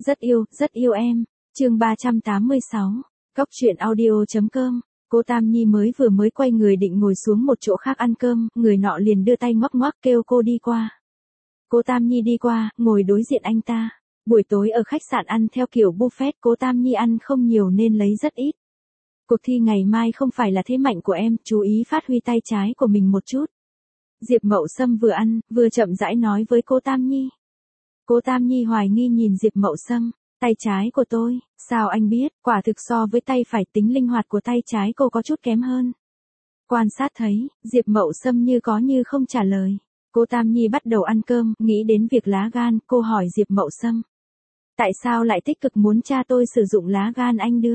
rất yêu em. Chương 386. Cóc truyện audio.com. Cô Tam Nhi mới quay người định ngồi xuống một chỗ khác ăn cơm, người nọ liền đưa tay ngoắc ngoắc kêu cô đi qua. Cô Tam Nhi đi qua, ngồi đối diện anh ta. Buổi tối ở khách sạn ăn theo kiểu buffet, cô Tam Nhi ăn không nhiều nên lấy rất ít. Cuộc thi ngày mai không phải là thế mạnh của em, chú ý phát huy tay trái của mình một chút. Diệp Mậu Sâm vừa ăn, vừa chậm rãi nói với cô Tam Nhi. Cô Tam Nhi hoài nghi nhìn Diệp Mậu Sâm, tay trái của tôi, sao anh biết, quả thực so với tay phải tính linh hoạt của tay trái cô có chút kém hơn. Quan sát thấy, Diệp Mậu Sâm như có như không trả lời. Cô Tam Nhi bắt đầu ăn cơm, nghĩ đến việc lá gan, cô hỏi Diệp Mậu Sâm. Tại sao lại tích cực muốn cha tôi sử dụng lá gan anh đưa?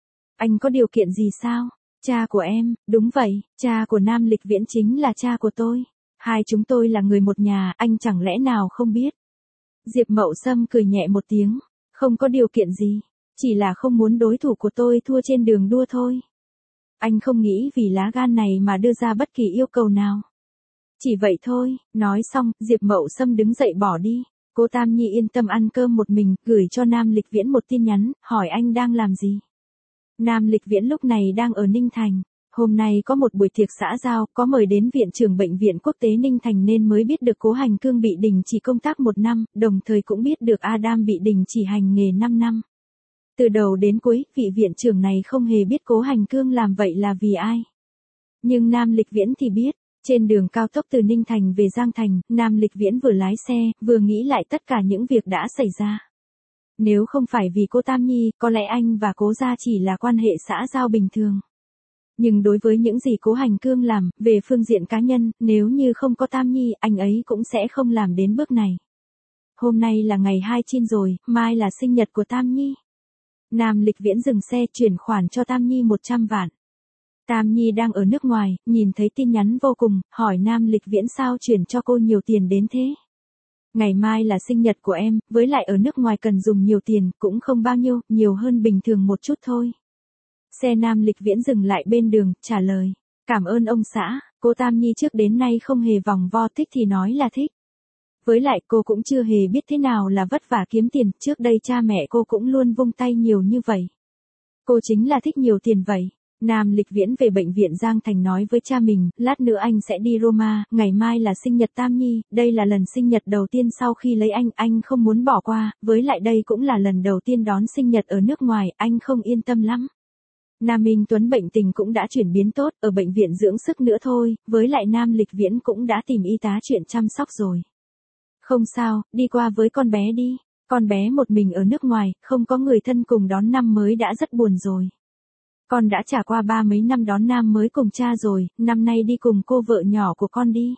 Anh có điều kiện gì sao? Cha của em, đúng vậy, cha của Nam Lịch Viễn chính là cha của tôi. Hai chúng tôi là người một nhà, anh chẳng lẽ nào không biết? Diệp Mậu Sâm cười nhẹ một tiếng, không có điều kiện gì, chỉ là không muốn đối thủ của tôi thua trên đường đua thôi. Anh không nghĩ vì lá gan này mà đưa ra bất kỳ yêu cầu nào. Chỉ vậy thôi, nói xong, Diệp Mậu Sâm đứng dậy bỏ đi. Cô Tam Nhi yên tâm ăn cơm một mình, gửi cho Nam Lịch Viễn một tin nhắn, hỏi anh đang làm gì. Nam Lịch Viễn lúc này đang ở Ninh Thành. Hôm nay có một buổi tiệc xã giao, có mời đến Viện trưởng Bệnh viện Quốc tế Ninh Thành nên mới biết được Cố Hành Cương bị đình chỉ công tác 1 năm, đồng thời cũng biết được Adam bị đình chỉ hành nghề 5 năm. Từ đầu đến cuối, vị viện trưởng này không hề biết Cố Hành Cương làm vậy là vì ai. Nhưng Nam Lịch Viễn thì biết. Trên đường cao tốc từ Ninh Thành về Giang Thành, Nam Lịch Viễn vừa lái xe, vừa nghĩ lại tất cả những việc đã xảy ra. Nếu không phải vì cô Tam Nhi, có lẽ anh và Cố gia chỉ là quan hệ xã giao bình thường. Nhưng đối với những gì Cố Hành Cương làm, về phương diện cá nhân, nếu như không có Tam Nhi, anh ấy cũng sẽ không làm đến bước này. Hôm nay là ngày 29 rồi, mai là sinh nhật của Tam Nhi. Nam Lịch Viễn dừng xe chuyển khoản cho Tam Nhi 100 vạn. Tam Nhi đang ở nước ngoài, nhìn thấy tin nhắn vô cùng, hỏi Nam Lịch Viễn sao chuyển cho cô nhiều tiền đến thế. Ngày mai là sinh nhật của em, với lại ở nước ngoài cần dùng nhiều tiền, cũng không bao nhiêu, nhiều hơn bình thường một chút thôi. Xe Nam Lịch Viễn dừng lại bên đường, trả lời. Cảm ơn ông xã, cô Tam Nhi trước đến nay không hề vòng vo, thích thì nói là thích. Với lại cô cũng chưa hề biết thế nào là vất vả kiếm tiền, trước đây cha mẹ cô cũng luôn vung tay nhiều như vậy. Cô chính là thích nhiều tiền vậy. Nam Lịch Viễn về bệnh viện Giang Thành nói với cha mình, lát nữa anh sẽ đi Roma, ngày mai là sinh nhật Tam Nhi, đây là lần sinh nhật đầu tiên sau khi lấy anh không muốn bỏ qua, với lại đây cũng là lần đầu tiên đón sinh nhật ở nước ngoài, anh không yên tâm lắm. Nam Minh Tuấn bệnh tình cũng đã chuyển biến tốt, ở bệnh viện dưỡng sức nữa thôi, với lại Nam Lịch Viễn cũng đã tìm y tá chuyện chăm sóc rồi. Không sao, đi qua với con bé đi, con bé một mình ở nước ngoài, không có người thân cùng đón năm mới đã rất buồn rồi. Con đã trải qua 30 năm đón năm mới cùng cha rồi, năm nay đi cùng cô vợ nhỏ của con đi.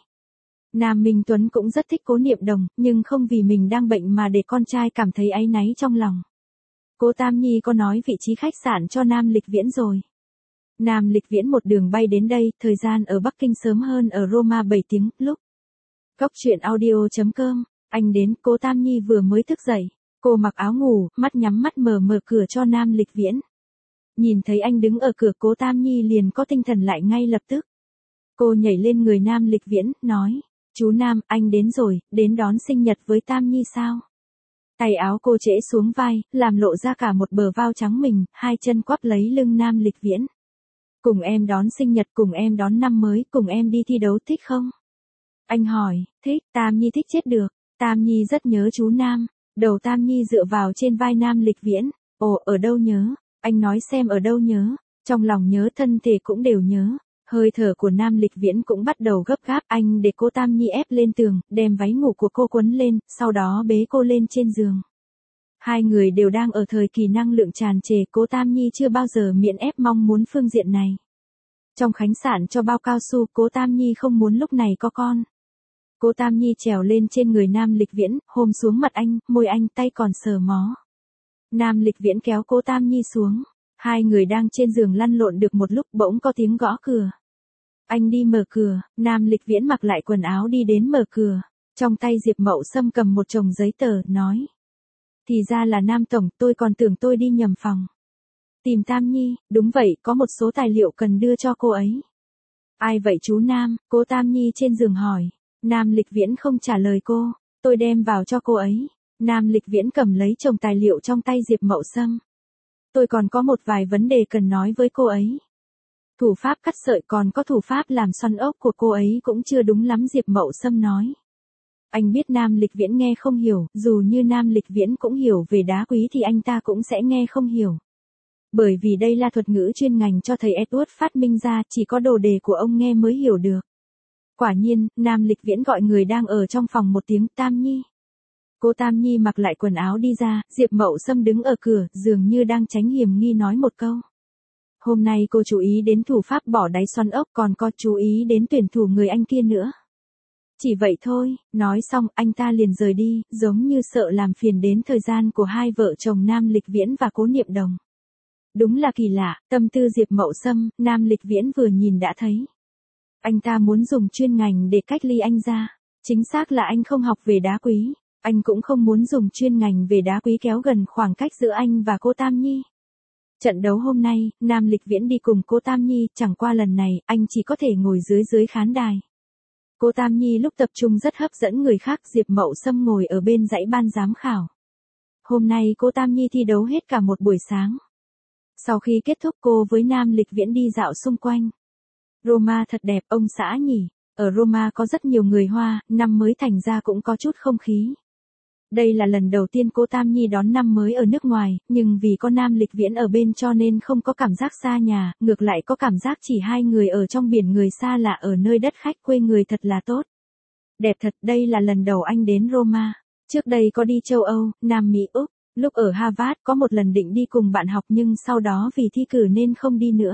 Nam Minh Tuấn cũng rất thích Cố Niệm Đồng, nhưng không vì mình đang bệnh mà để con trai cảm thấy áy náy trong lòng. Cô Tam Nhi có nói vị trí khách sạn cho Nam Lịch Viễn rồi. Nam Lịch Viễn một đường bay đến đây, thời gian ở Bắc Kinh sớm hơn ở Roma 7 tiếng, lúc. Cóc truyện audio.com, anh đến, cô Tam Nhi vừa mới thức dậy. Cô mặc áo ngủ, mắt nhắm mắt mở cửa cho Nam Lịch Viễn. Nhìn thấy anh đứng ở cửa, cô Tam Nhi liền có tinh thần lại ngay lập tức. Cô nhảy lên người Nam Lịch Viễn, nói, chú Nam, anh đến rồi, đến đón sinh nhật với Tam Nhi sao? Tay áo cô trễ xuống vai, làm lộ ra cả một bờ vai trắng mình, hai chân quắp lấy lưng Nam Lịch Viễn. Cùng em đón sinh nhật, cùng em đón năm mới, cùng em đi thi đấu thích không? Anh hỏi, thích, Tam Nhi thích chết được, Tam Nhi rất nhớ chú Nam, đầu Tam Nhi dựa vào trên vai Nam Lịch Viễn, ồ, ở đâu nhớ? Anh nói xem ở đâu nhớ, trong lòng nhớ thân thể cũng đều nhớ. Hơi thở của Nam Lịch Viễn cũng bắt đầu gấp gáp, anh để cô Tam Nhi ép lên tường, đem váy ngủ của cô quấn lên, sau đó bế cô lên trên giường. Hai người đều đang ở thời kỳ năng lượng tràn trề, cô Tam Nhi chưa bao giờ miễn ép mong muốn phương diện này. Trong khách sạn cho bao cao su, cô Tam Nhi không muốn lúc này có con. Cô Tam Nhi trèo lên trên người Nam Lịch Viễn, hôn xuống mặt anh, môi anh, tay còn sờ mó. Nam Lịch Viễn kéo cô Tam Nhi xuống. Hai người đang trên giường lăn lộn được một lúc, bỗng có tiếng gõ cửa. Anh đi mở cửa, Nam Lịch Viễn mặc lại quần áo đi đến mở cửa. Trong tay Diệp Mậu Sâm cầm một chồng giấy tờ, nói. Thì ra là Nam Tổng, tôi còn tưởng tôi đi nhầm phòng. Tìm Tam Nhi, đúng vậy, có một số tài liệu cần đưa cho cô ấy. Ai vậy chú Nam? Cô Tam Nhi trên giường hỏi. Nam Lịch Viễn không trả lời cô. Tôi đem vào cho cô ấy. Nam Lịch Viễn cầm lấy chồng tài liệu trong tay Diệp Mậu Sâm. Tôi còn có một vài vấn đề cần nói với cô ấy. Thủ pháp cắt sợi còn có thủ pháp làm xoăn ốc của cô ấy cũng chưa đúng lắm, Diệp Mậu Sâm nói. Anh biết Nam Lịch Viễn nghe không hiểu, dù như Nam Lịch Viễn cũng hiểu về đá quý thì anh ta cũng sẽ nghe không hiểu. Bởi vì đây là thuật ngữ chuyên ngành cho thầy Edward phát minh ra, chỉ có đồ đề của ông nghe mới hiểu được. Quả nhiên, Nam Lịch Viễn gọi người đang ở trong phòng một tiếng, Tam Nhi. Cô Tam Nhi mặc lại quần áo đi ra, Diệp Mậu Sâm đứng ở cửa, dường như đang tránh hiểm nghi nói một câu. Hôm nay cô chú ý đến thủ pháp bỏ đáy xoăn ốc, còn có chú ý đến tuyển thủ người anh kia nữa. Chỉ vậy thôi, nói xong anh ta liền rời đi, giống như sợ làm phiền đến thời gian của hai vợ chồng Nam Lịch Viễn và Cố Niệm Đồng. Đúng là kỳ lạ, tâm tư Diệp Mậu Sâm, Nam Lịch Viễn vừa nhìn đã thấy. Anh ta muốn dùng chuyên ngành để cách ly anh ra. Chính xác là anh không học về đá quý. Anh cũng không muốn dùng chuyên ngành về đá quý kéo gần khoảng cách giữa anh và cô Tam Nhi. Trận đấu hôm nay, Nam Lịch Viễn đi cùng cô Tam Nhi, chẳng qua lần này, anh chỉ có thể ngồi dưới khán đài. Cô Tam Nhi lúc tập trung rất hấp dẫn người khác, Diệp Mậu Sâm ngồi ở bên dãy ban giám khảo. Hôm nay cô Tam Nhi thi đấu hết cả một buổi sáng. Sau khi kết thúc cô với Nam Lịch Viễn đi dạo xung quanh. Roma thật đẹp, ông xã nhỉ. Ở Roma có rất nhiều người Hoa, năm mới thành ra cũng có chút không khí. Đây là lần đầu tiên cô Tam Nhi đón năm mới ở nước ngoài, nhưng vì có Nam Lịch Viễn ở bên cho nên không có cảm giác xa nhà, ngược lại có cảm giác chỉ hai người ở trong biển người xa lạ ở nơi đất khách quê người thật là tốt. Đẹp thật, đây là lần đầu anh đến Roma. Trước đây có đi châu Âu, Nam Mỹ, Úc. Lúc ở Harvard có một lần định đi cùng bạn học nhưng sau đó vì thi cử nên không đi nữa.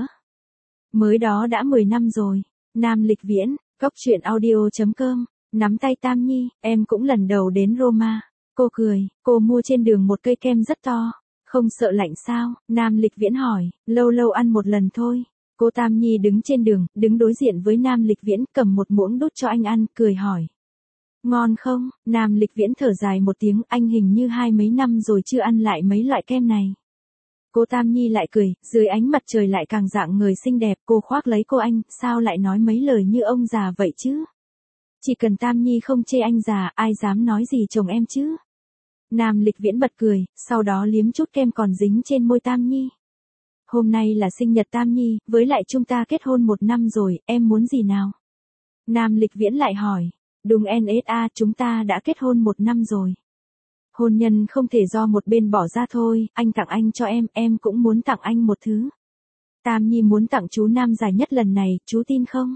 Mới đó đã 10 năm rồi. Nam Lịch Viễn, Cóc Truyện Audio.com, nắm tay Tam Nhi, em cũng lần đầu đến Roma. Cô cười, cô mua trên đường một cây kem rất to. Không sợ lạnh sao? Nam Lịch Viễn hỏi, lâu lâu ăn một lần thôi. Cô Tam Nhi đứng trên đường, đứng đối diện với Nam Lịch Viễn, cầm một muỗng đút cho anh ăn, cười hỏi. Ngon không? Nam Lịch Viễn thở dài một tiếng, anh hình như hai mấy năm rồi chưa ăn lại mấy loại kem này. Cô Tam Nhi lại cười, dưới ánh mặt trời lại càng dạng người xinh đẹp, cô khoác lấy cô anh, sao lại nói mấy lời như ông già vậy chứ? Chỉ cần Tam Nhi không chê anh già, ai dám nói gì chồng em chứ? Nam Lịch Viễn bật cười, sau đó liếm chút kem còn dính trên môi Tam Nhi. Hôm nay là sinh nhật Tam Nhi, với lại chúng ta kết hôn 1 năm rồi, em muốn gì nào? Nam Lịch Viễn lại hỏi, đúng NSA, chúng ta đã kết hôn 1 năm rồi. Hôn nhân không thể do một bên bỏ ra thôi, anh tặng anh cho em cũng muốn tặng anh một thứ. Tam Nhi muốn tặng chú Nam dài nhất lần này, chú tin không?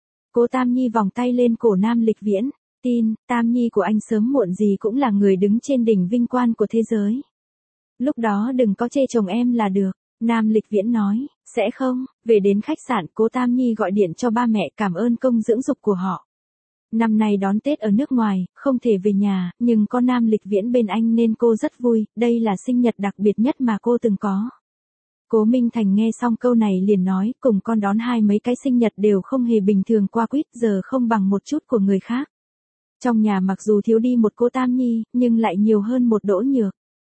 Cô Tam Nhi vòng tay lên cổ Nam Lịch Viễn, tin, Tam Nhi của anh sớm muộn gì cũng là người đứng trên đỉnh vinh quang của thế giới. Lúc đó đừng có chê chồng em là được, Nam Lịch Viễn nói, sẽ không, về đến khách sạn cô Tam Nhi gọi điện cho ba mẹ cảm ơn công dưỡng dục của họ. Năm nay đón Tết ở nước ngoài, không thể về nhà, nhưng có Nam Lịch Viễn bên anh nên cô rất vui, đây là sinh nhật đặc biệt nhất mà cô từng có. Cố Minh Thành nghe xong câu này liền nói, cùng con đón hai mấy cái sinh nhật đều không hề bình thường qua quýt, giờ không bằng một chút của người khác. Trong nhà mặc dù thiếu đi một cô Tam Nhi, nhưng lại nhiều hơn một Đỗ Nhược.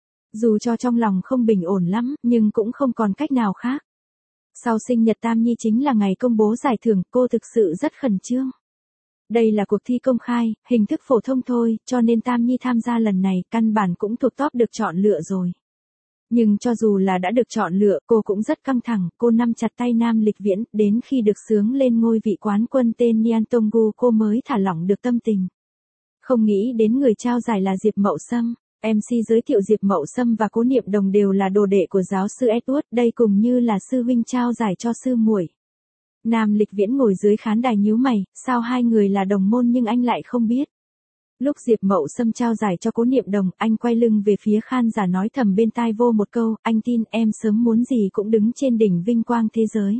Dù cho trong lòng không bình ổn lắm, nhưng cũng không còn cách nào khác. Sau sinh nhật Tam Nhi chính là ngày công bố giải thưởng, cô thực sự rất khẩn trương. Đây là cuộc thi công khai, hình thức phổ thông thôi, cho nên Tam Nhi tham gia lần này, căn bản cũng thuộc top được chọn lựa rồi. Nhưng cho dù là đã được chọn lựa, cô cũng rất căng thẳng, cô nắm chặt tay Nam Lịch Viễn, đến khi được xướng lên ngôi vị quán quân tên Nhan Tonggu cô mới thả lỏng được tâm tình. Không nghĩ đến người trao giải là Diệp Mậu Sâm. MC giới thiệu Diệp Mậu Sâm và Cố Niệm Đồng đều là đồ đệ của giáo sư Edward, đây cùng như là sư huynh trao giải cho sư muội. Nam Lịch Viễn ngồi dưới khán đài nhíu mày, sao hai người là đồng môn nhưng anh lại không biết. Lúc Diệp Mậu Sâm trao giải cho Cố Niệm Đồng, anh quay lưng về phía khán giả nói thầm bên tai vô một câu, anh tin em sớm muốn gì cũng đứng trên đỉnh vinh quang thế giới.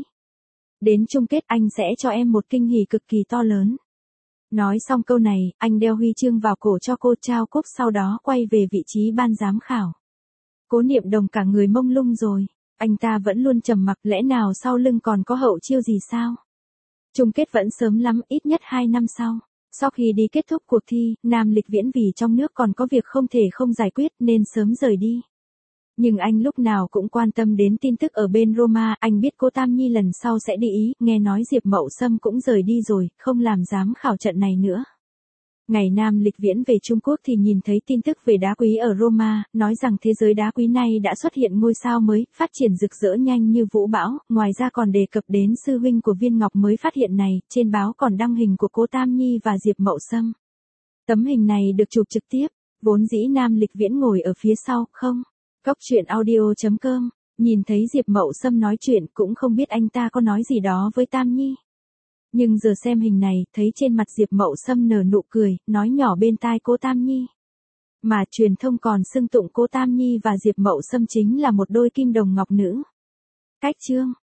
Đến chung kết anh sẽ cho em một kinh hỉ cực kỳ to lớn. Nói xong câu này, anh đeo huy chương vào cổ cho cô trao cúp sau đó quay về vị trí ban giám khảo. Cố Niệm Đồng cả người mông lung rồi, anh ta vẫn luôn trầm mặc, lẽ nào sau lưng còn có hậu chiêu gì sao? Chung kết vẫn sớm lắm, ít nhất 2 năm sau. Sau khi đi kết thúc cuộc thi, Nam Lịch Viễn vì trong nước còn có việc không thể không giải quyết nên sớm rời đi. Nhưng anh lúc nào cũng quan tâm đến tin tức ở bên Roma, anh biết cô Tam Nhi lần sau sẽ đi Ý, nghe nói Diệp Mậu Sâm cũng rời đi rồi, không làm giám khảo trận này nữa. Ngày Nam Lịch Viễn về Trung Quốc thì nhìn thấy tin tức về đá quý ở Roma, nói rằng thế giới đá quý này đã xuất hiện ngôi sao mới, phát triển rực rỡ nhanh như vũ bão, ngoài ra còn đề cập đến sư huynh của viên ngọc mới phát hiện này, trên báo còn đăng hình của Cố Tam Nhi và Diệp Mậu Sâm. Tấm hình này được chụp trực tiếp, vốn dĩ Nam Lịch Viễn ngồi ở phía sau, không. Cốc truyện audio.com, nhìn thấy Diệp Mậu Sâm nói chuyện cũng không biết anh ta có nói gì đó với Tam Nhi. Nhưng giờ xem hình này, thấy trên mặt Diệp Mậu Sâm nở nụ cười, nói nhỏ bên tai Cố Tam Nhi. Mà truyền thông còn xưng tụng Cố Tam Nhi và Diệp Mậu Sâm chính là một đôi kim đồng ngọc nữ. Cách chương